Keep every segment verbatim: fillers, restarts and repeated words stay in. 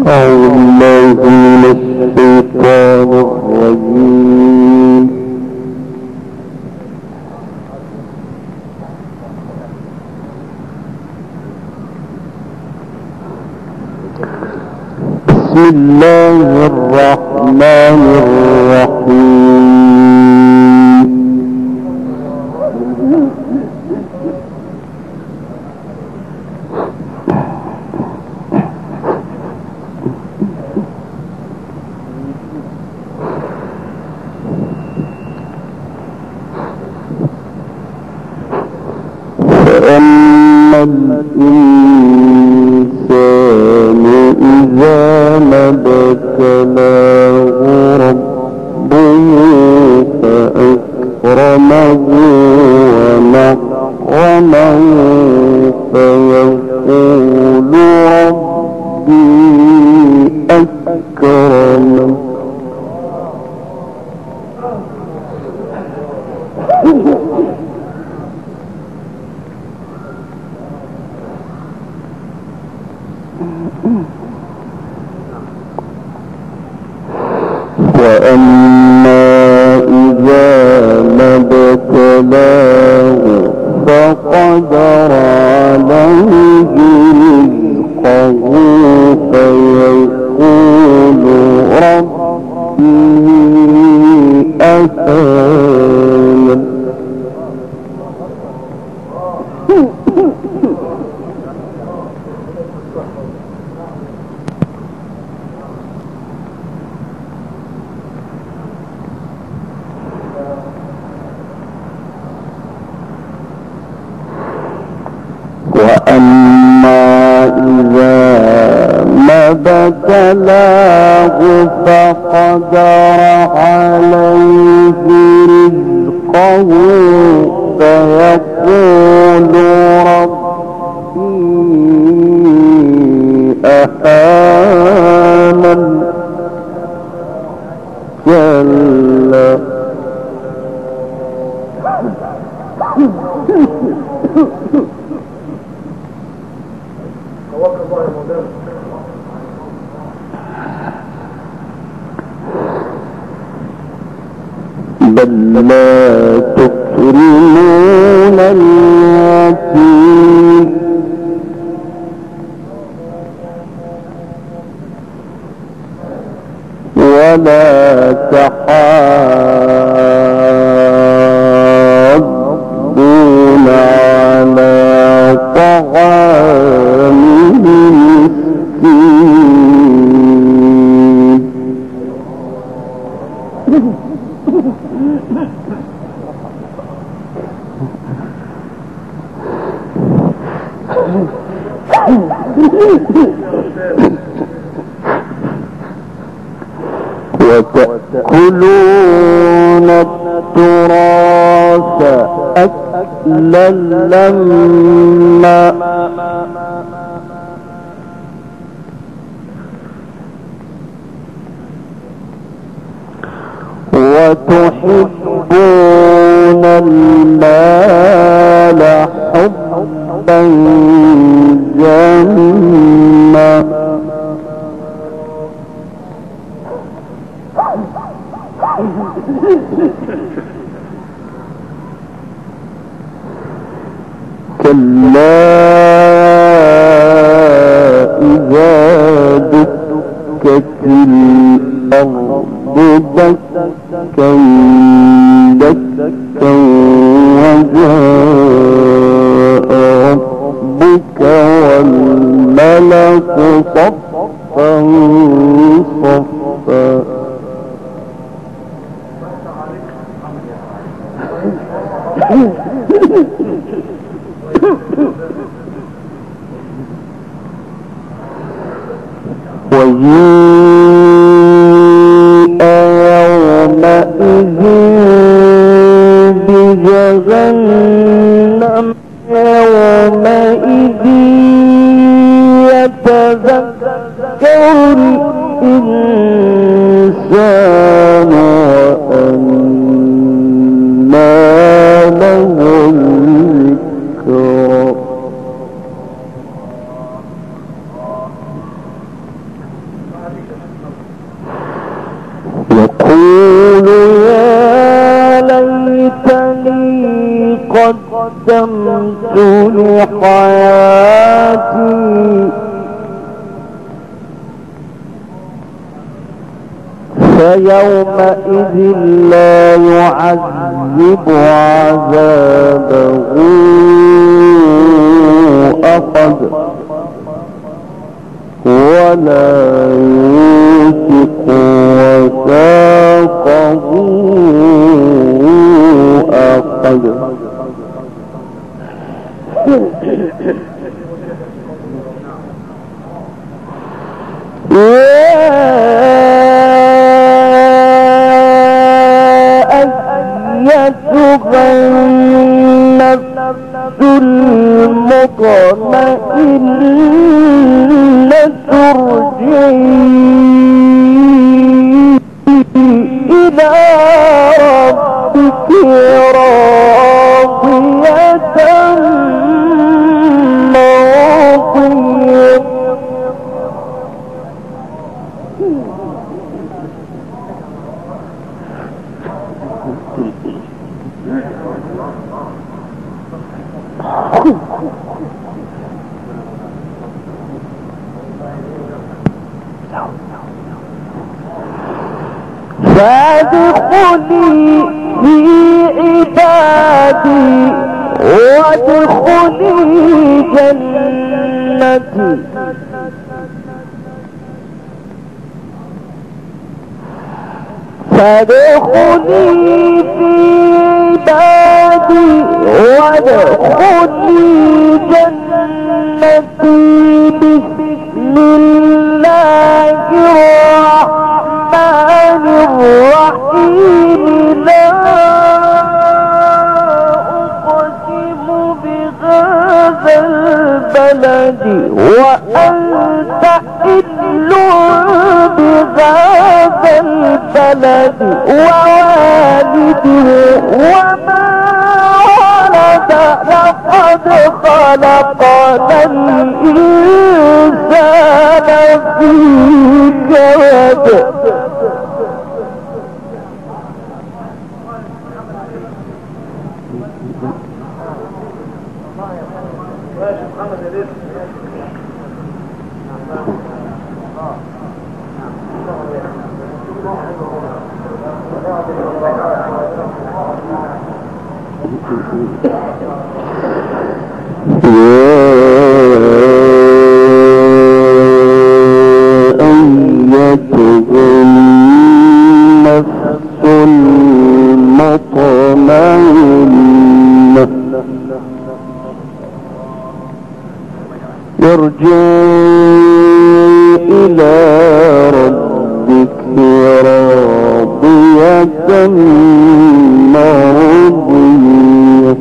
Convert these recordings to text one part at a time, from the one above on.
أعوذ بالله من الشيطان الرجيم. بسم الله الرحمن الرحيم. فأما الإنسان إذا ما ابتلاه ربه فأكرمه ونعمه فيقول ربي أكرمن. وأما إذا ما ابتلاه فقدر عليه رزقه فيقول ربي أهانن. وأما إذا ما ابتلاه فقدر عليه رزقه فيقول ربي أهانن. كلا بل لا تكرمون اليتيم ولا تحاضون على طعام المسكين وتأكلون التراث أكلا لما وتحبون المال حبا جما كلا إذا دكت الأرض دكا دكا وجاء ربك والملك صفا صفا وجيء يومئذ بجهنم يومئذ يتذكر الإنسان وأنى له الذكرى يقول يا ليتني قدمت لحياتي فيومئذ لا يعذب عذابه أحد ولا يوثق وثاقه أحد. النفس المطمئنة ارجعي إلى ربك راضية مرضية. فادخلي في عبادي وادخلي جنتي. فادخلي في عبادي وادخلي جنتي. بسم الله الرحمن الرحيم. لا أقسم بهذا البلد وأنت حل بهذا البلد ووالد وما ولد. لقد خلقنا الإنسان في كبد. ارجعي إلى ربك راضية مرضية.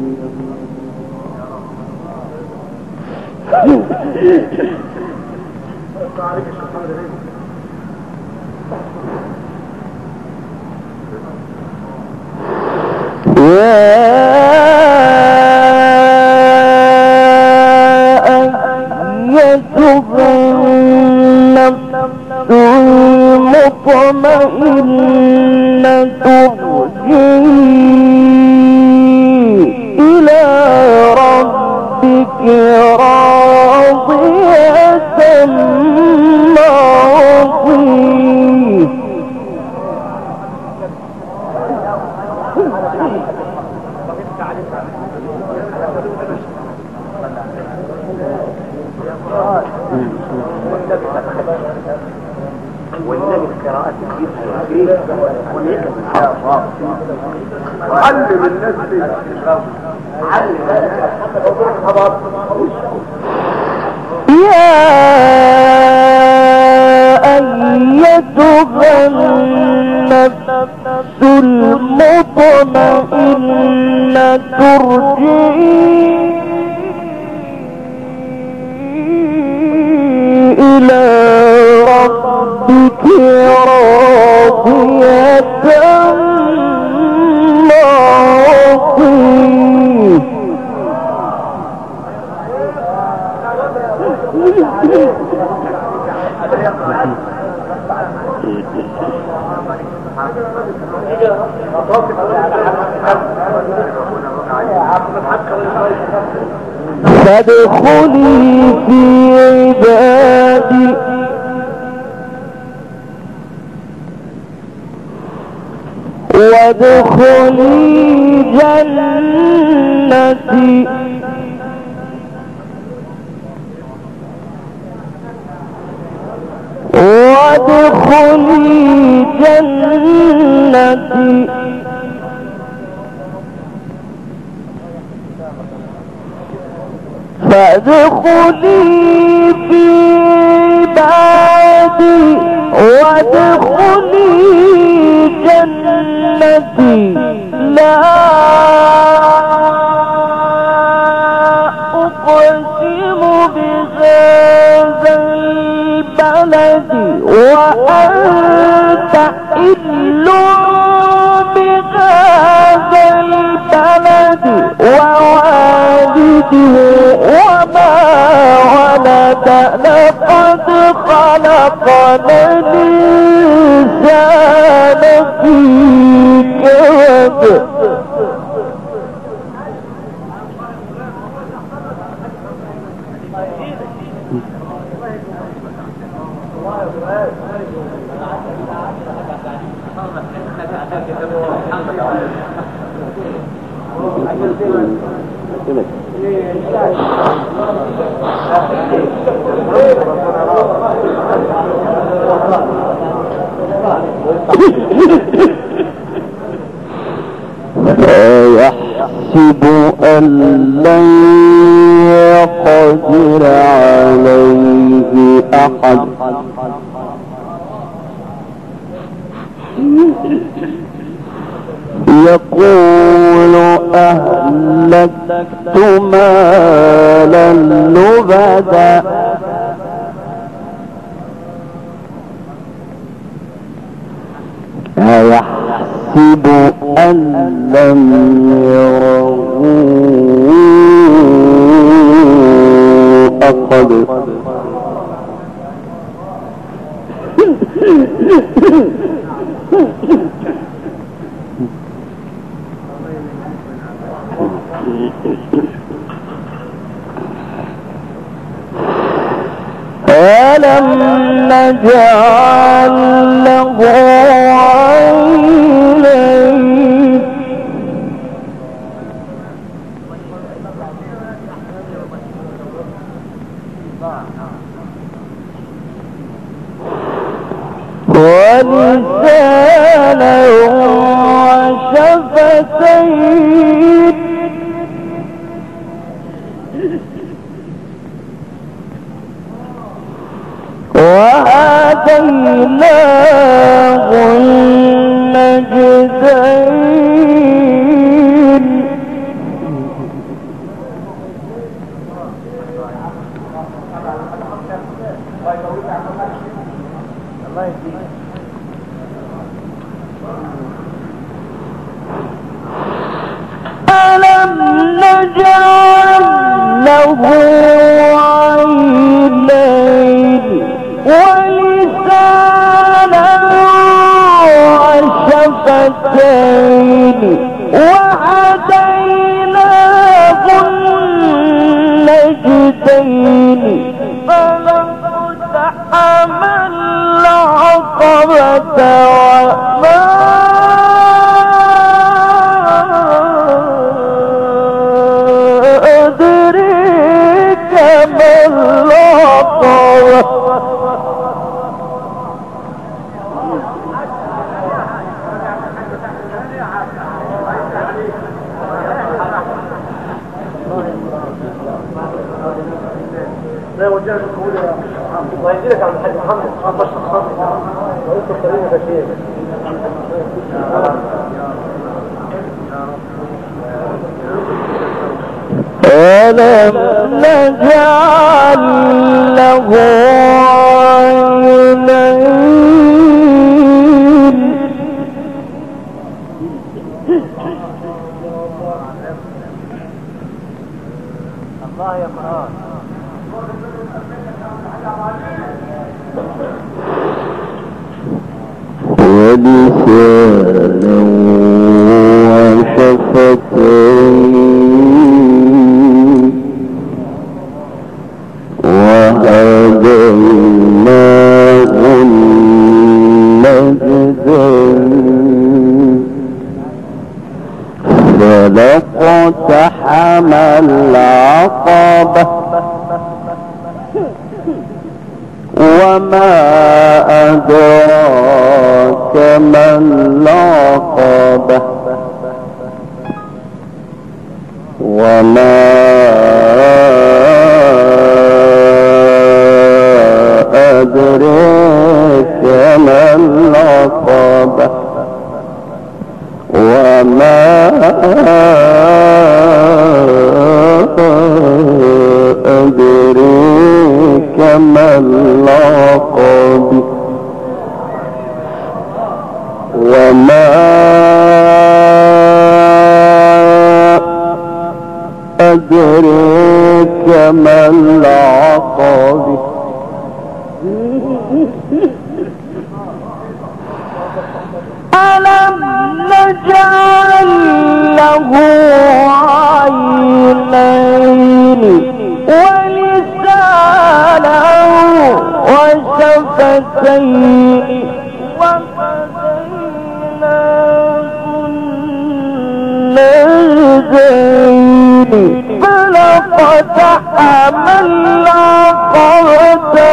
المطمئنة ارجعي إلى ربك راضية مرضية. والنبي القراءات الجيد علم الناس علم يا أيتها النفس المطمئنة ارجعي إلى ربك راضية مرضية. فادخلي في عبادي وادخلي جنتي وادخلي جنتي فادخلي في عبادي وادخلي جنتي لا أقسم بهذا البلد وأنت حل بهذا البلد ووالد وما ولد لقد خلقنا الإنسان في كبد يحسب أن لن يقدر عليه أحد يقول أهلكت مالا لبدا أيحسب أن لم يره أحد ألم نجعل له عينين ولسانا وشفتين وهديناه النجدين ألم نجعل له عينين ولسانا وشفتين وهديناه النجدين فلم تحم العقبة وما أدريك ما العقبة لا وجهك تقول يا وهيجيلك عند الحاج محمد خمس خمس وانت كريم بشير ألم نجعل له عينين الله يا قرآن ولسانا وشفتين وهديناه النجدين فلاقتحم العقبة وما أدراك ما العقبة وما أدراك ما العقبة وما أدراك ما العقبة وما أدراك ما العقبة ألم نجعل له عينين ولسانا وشفتين وهديناه النجدين فلاقتحم العقبة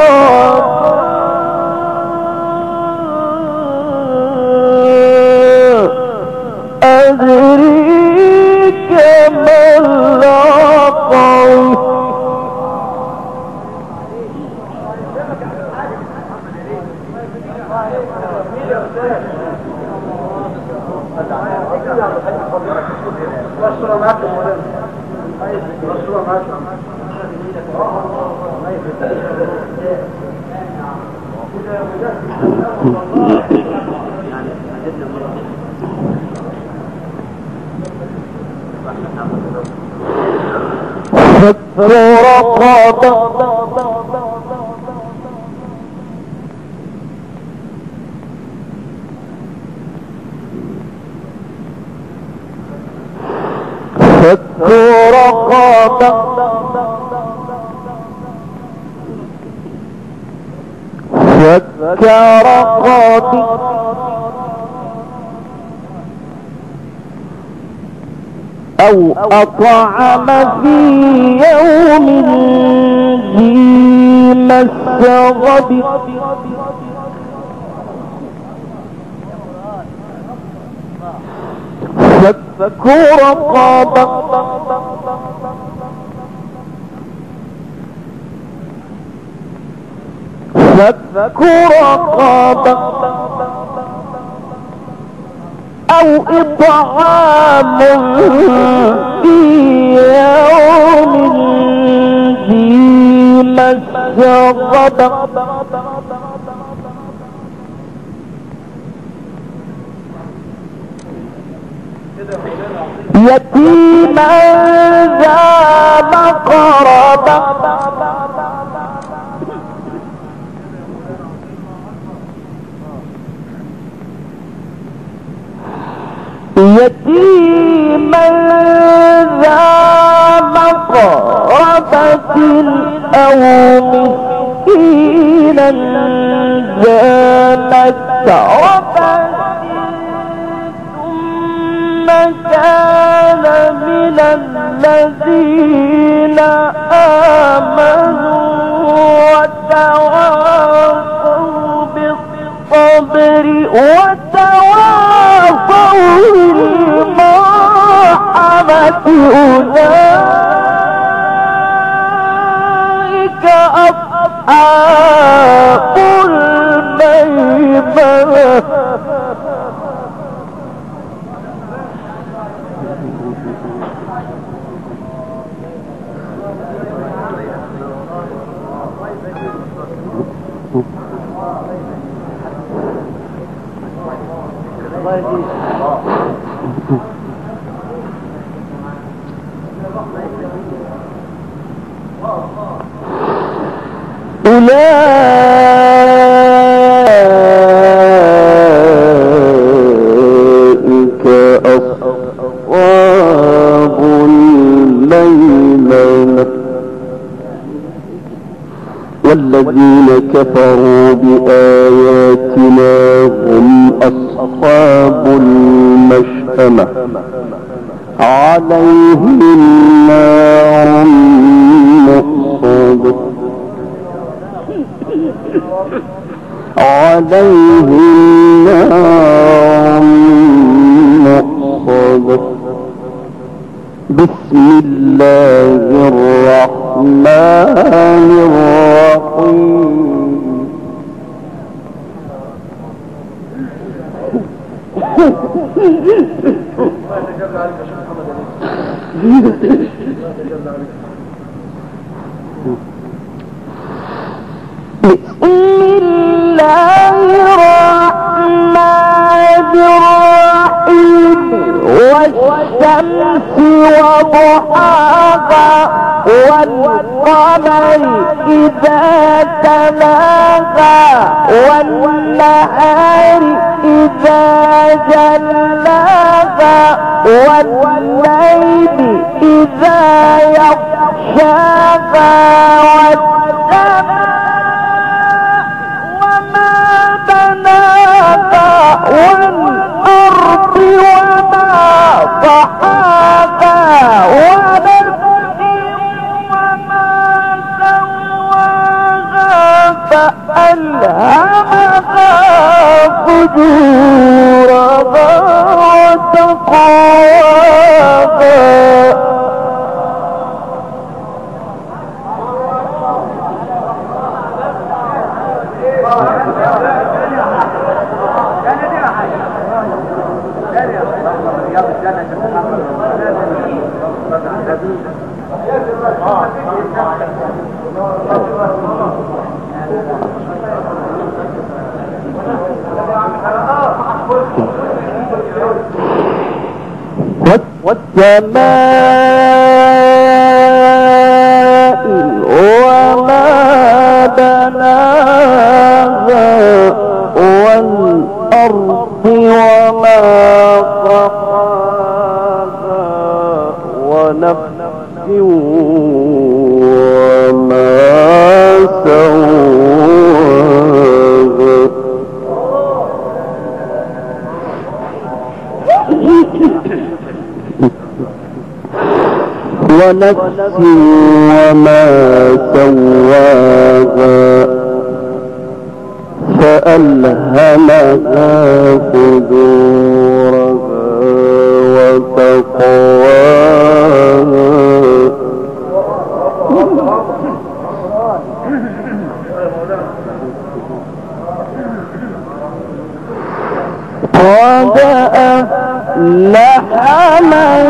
أدريك ما العقبة فك رقبة فك رقبة فك رقبة أو أطعم في يوم ذي مسغبة فك رقبة فك رقبة أو إطعام في يوم ذي مسغبة يتيما ذا مقربة يتيما ذا مقربة أو مسكينا ذا متربة ثم كان من الذين آمنوا وتواصوا بالصبر وتواصوا بالمرحمة أولئك أصحاب الميمنة أولئك الذين كفروا بآياتنا هم أصحاب المشأمة عليهم نار مؤصدة عليهم نار مؤصدة. بسم الله الرحمن الرحيم. بسم الله الرحمن الرحيم. والشمس وضحاها والقمر إذا تلاها والنهار إذا جلاها والليل إذا يغشاها والسماء وما بناها والأرض وما طحاها ونفس وما سواها فألهمها فجورها وتقواها. والسماء وما بناها والأرض وما طحاها ونفس وما سواها ونفس وما سواها فألهمها فجورها وتقواها. قد أفلح من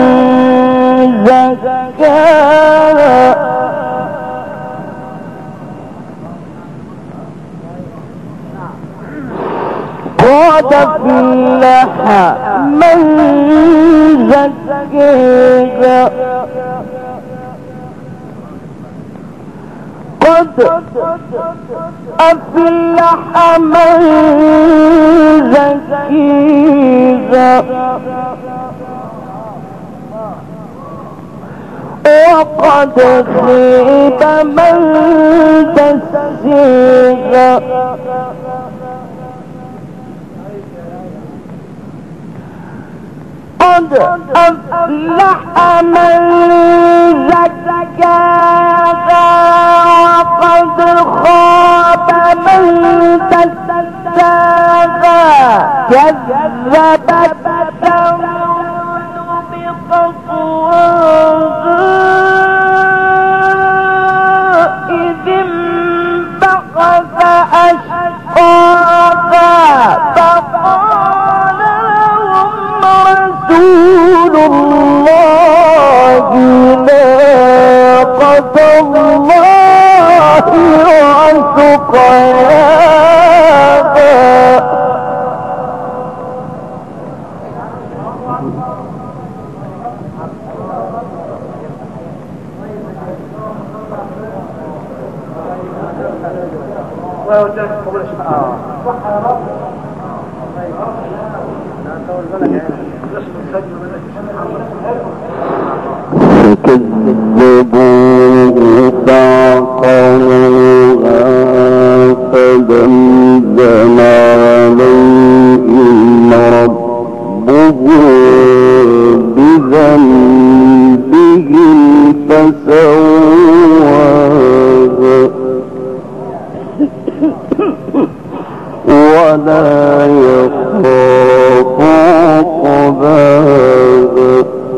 زكاها قد أفلح من زكاها قد أفلح من زكاها وقد خيب من دساها قد أفلح من زكاها وقد خاب من دساها كذبت ثمود بطغواها إذ انبعث أشقاها فقال لهم رسول الله ناقة الله وسقياها. فكذبوه فعقروها فدمدم عليهم ربهم بذنبهم فسواها ولا يخاف عقباها.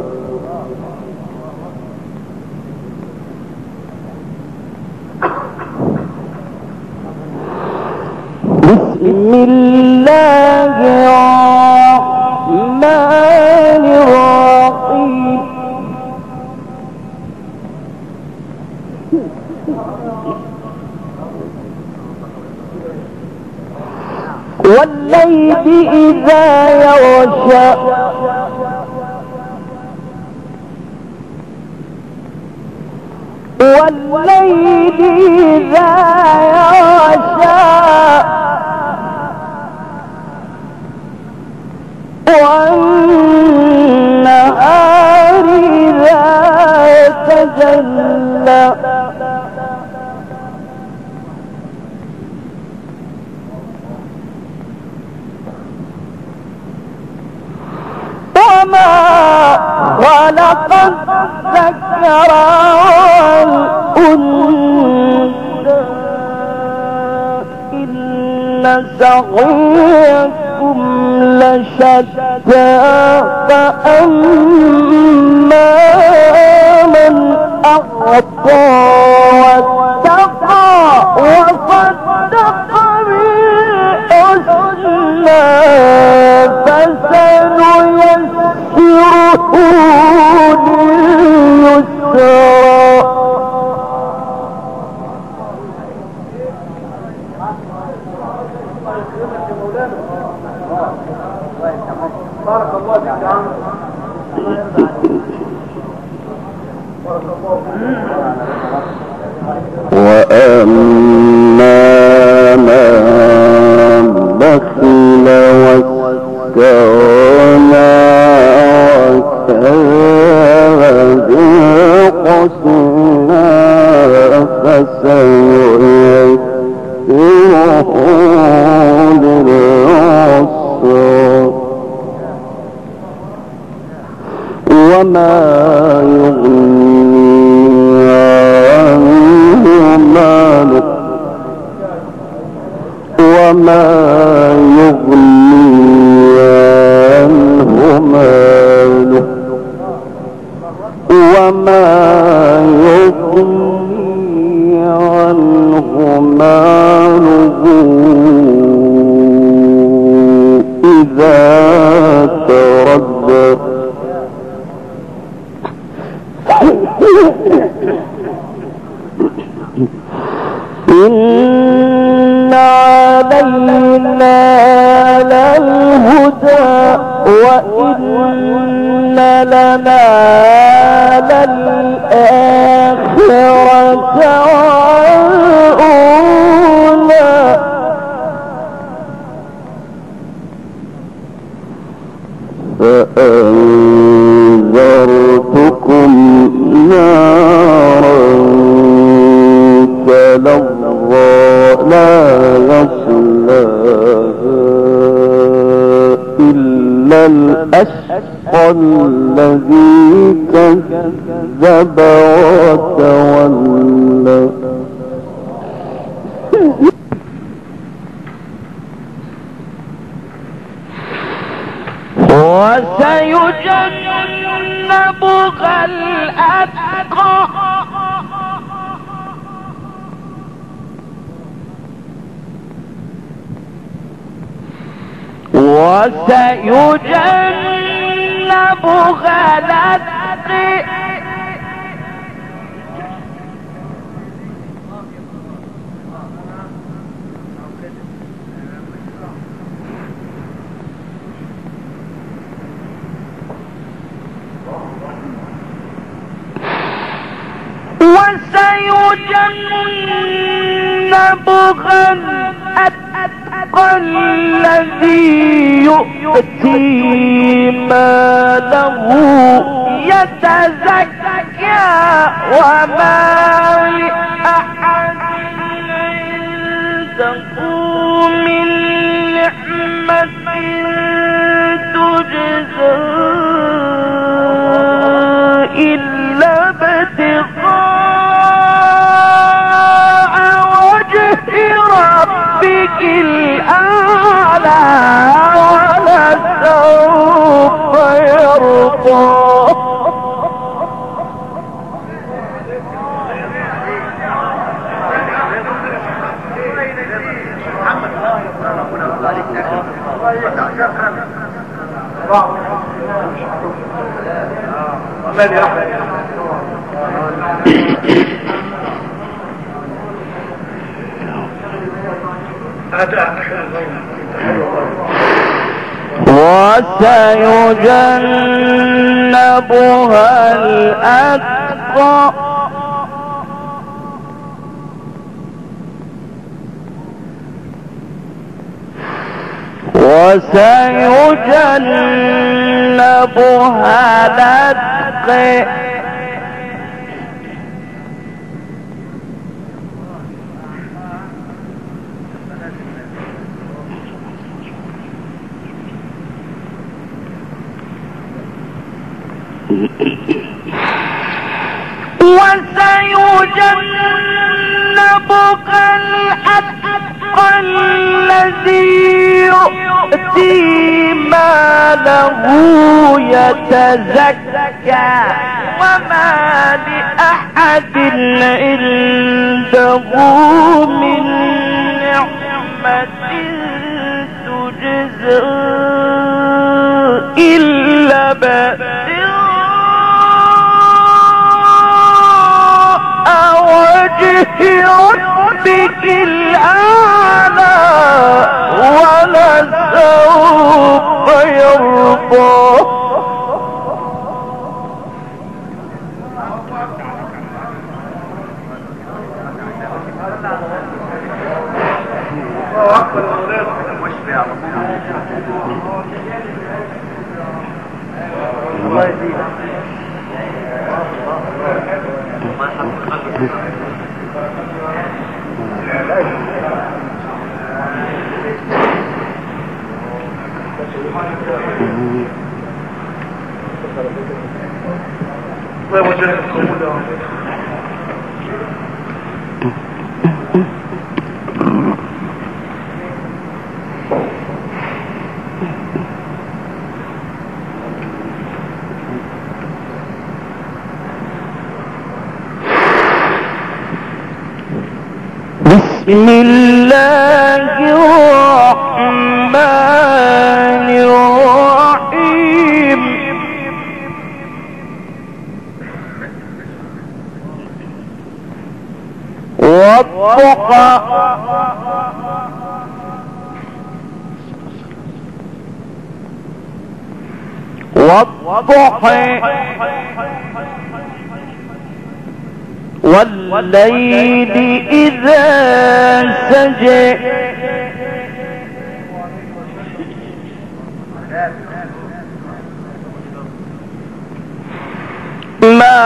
بسم الله الرحمن الرحيم. والليل إذا يغشى والليل إذا يغشى والنهار إذا تجلى وما خلق الذكر والأنثى إن سعيكم لشتى فأما من أعطى واتقى وصدق بالحسنى فسنيسره لليسرى. بارك الله فيك يا عم. وأما من بخل واستغنى وكذب بالحسنى فسنيسره للعسرى. وما يغني عنه ماله وما يغني عنه ماله وما يغني عنه ماله إذا تردى. إن علينا للهدى وإن لنا للآخرة والأولى. فأنذرتكم نارا تلظى لا يصلاها إلا الأشقى الذي كذب وتولى. وسيجنبها الأتقى وسيجنبها الأتقى وسيجنبها الأتقى الذي يؤتي ماله يتزكى وما لأحد عنده ربك الأعلى ولسوف يرضى. وسيجنبها الأتقى وسيجنبها الأتقى وسيجنبها الأتقى الذي يؤتي ماله يتزكى وما لأحد عنده من نعمة تجزى إلا ابتغاء وجه ربك الأعلى ولسوف يرضى. بسم الله الرحمن الرحيم. والضحى والضحى والليل إذا سجى ما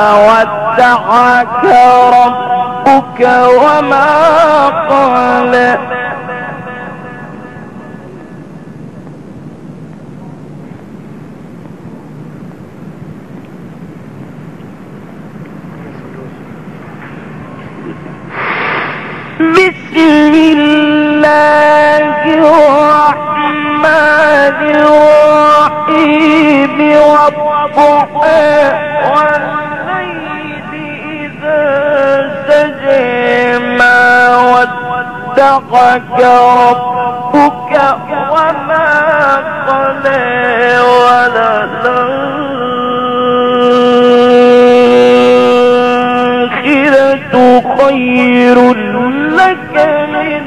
ودعك ربك وما قال بسم الله الرحمن الرحيم. والضحى والليل إذا سجى ما ودعك ربك وما قلى وللآخرة خير لك من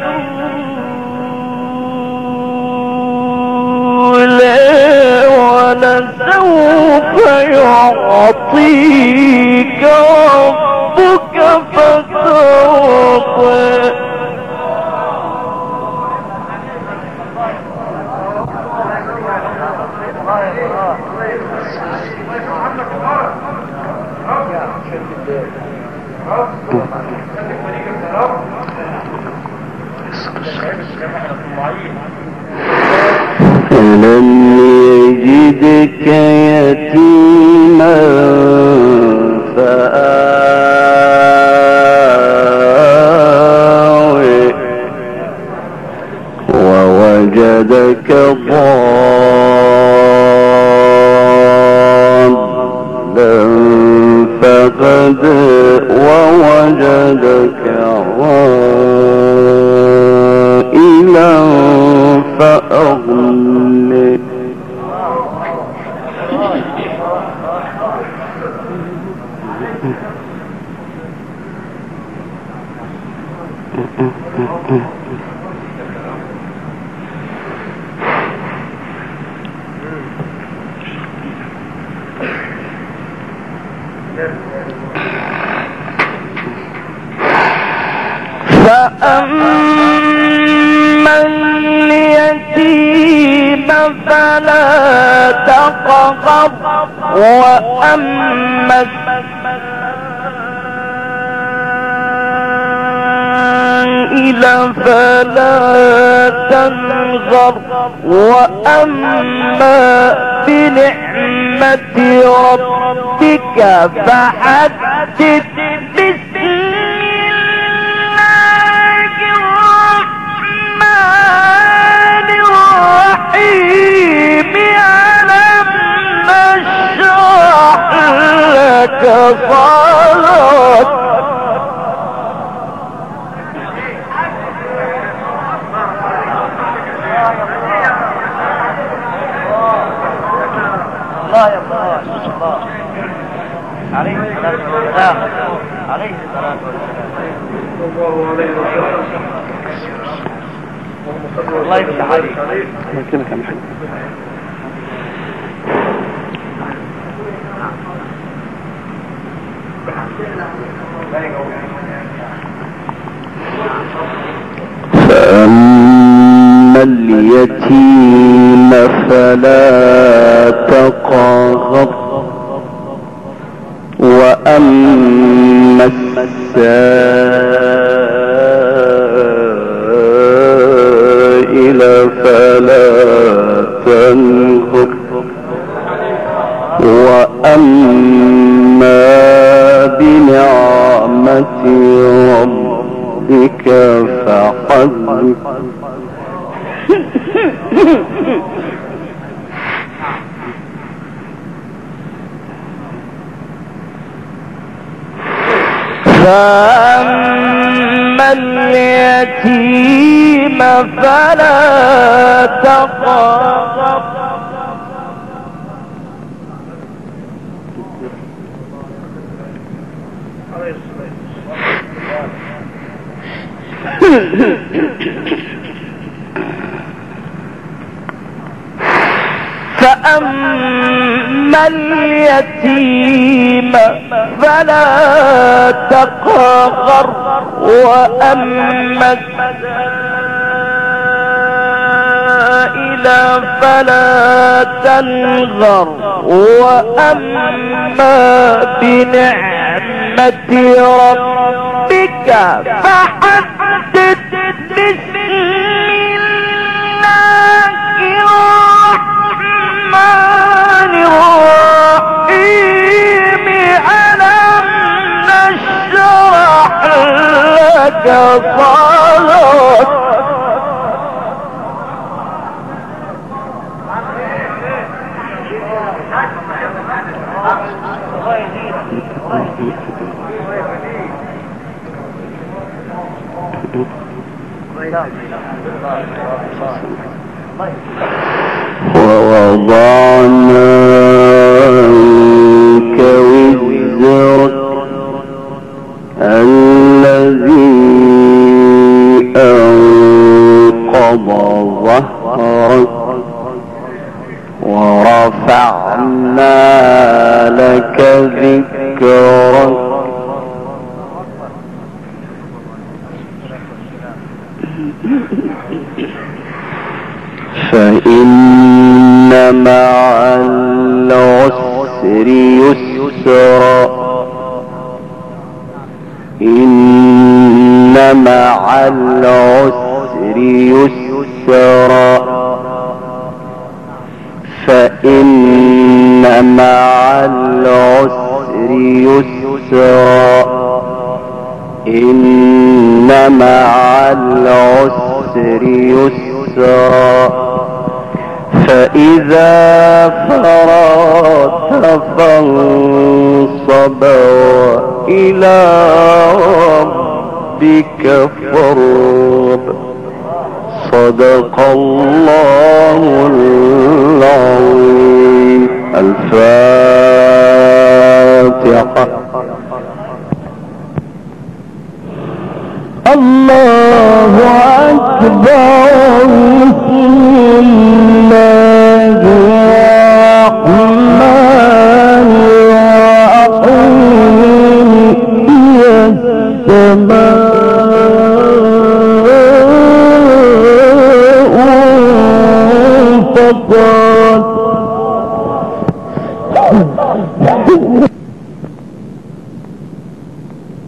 الأولى ولسوف يعطيك ربك فترضى. ألم يجدك يتيما فآوى وجدك ضالا فهدى ووجدك عائلا فأغنى فأما اليتيم فلا تقهر وأما السائل فلا تنهر وأما بنعمة ربك فحدث بسم الله الرحمن الرحيم ألم نشرح لك صدرك الله يا الله الله عليه الصلاة والسلام عليه الصلاة والسلام الله يفتح عليك ما كنا كان حلو فأما اليتيم فلا تقهر وأما السائل فلا تنهر وأما بنعمة ربك فحدث فأما اليتيم فلا تقهر فأما اليتيم فلا تقهر وأما السائل فلا تنهر وأما بنعمة ربك فحدث بسم الله الرحمن الرحيم ألم نشرح لك صدرك ووضعنا عنك وزرك الذي أنقض ظهرك ورفعنا لك ذكرك فإن مع العسر يسرا إن مع العسر يسرا فإن مع العسر يسرا إن مع العسر يسرا يسرا فإذا فرغت فانصب وإلى ربك فارغب. صدق الله العظيم. الفاتحة. الله أكبر. بسم الله الرحمن الرحيم. يا السماء انفطرت.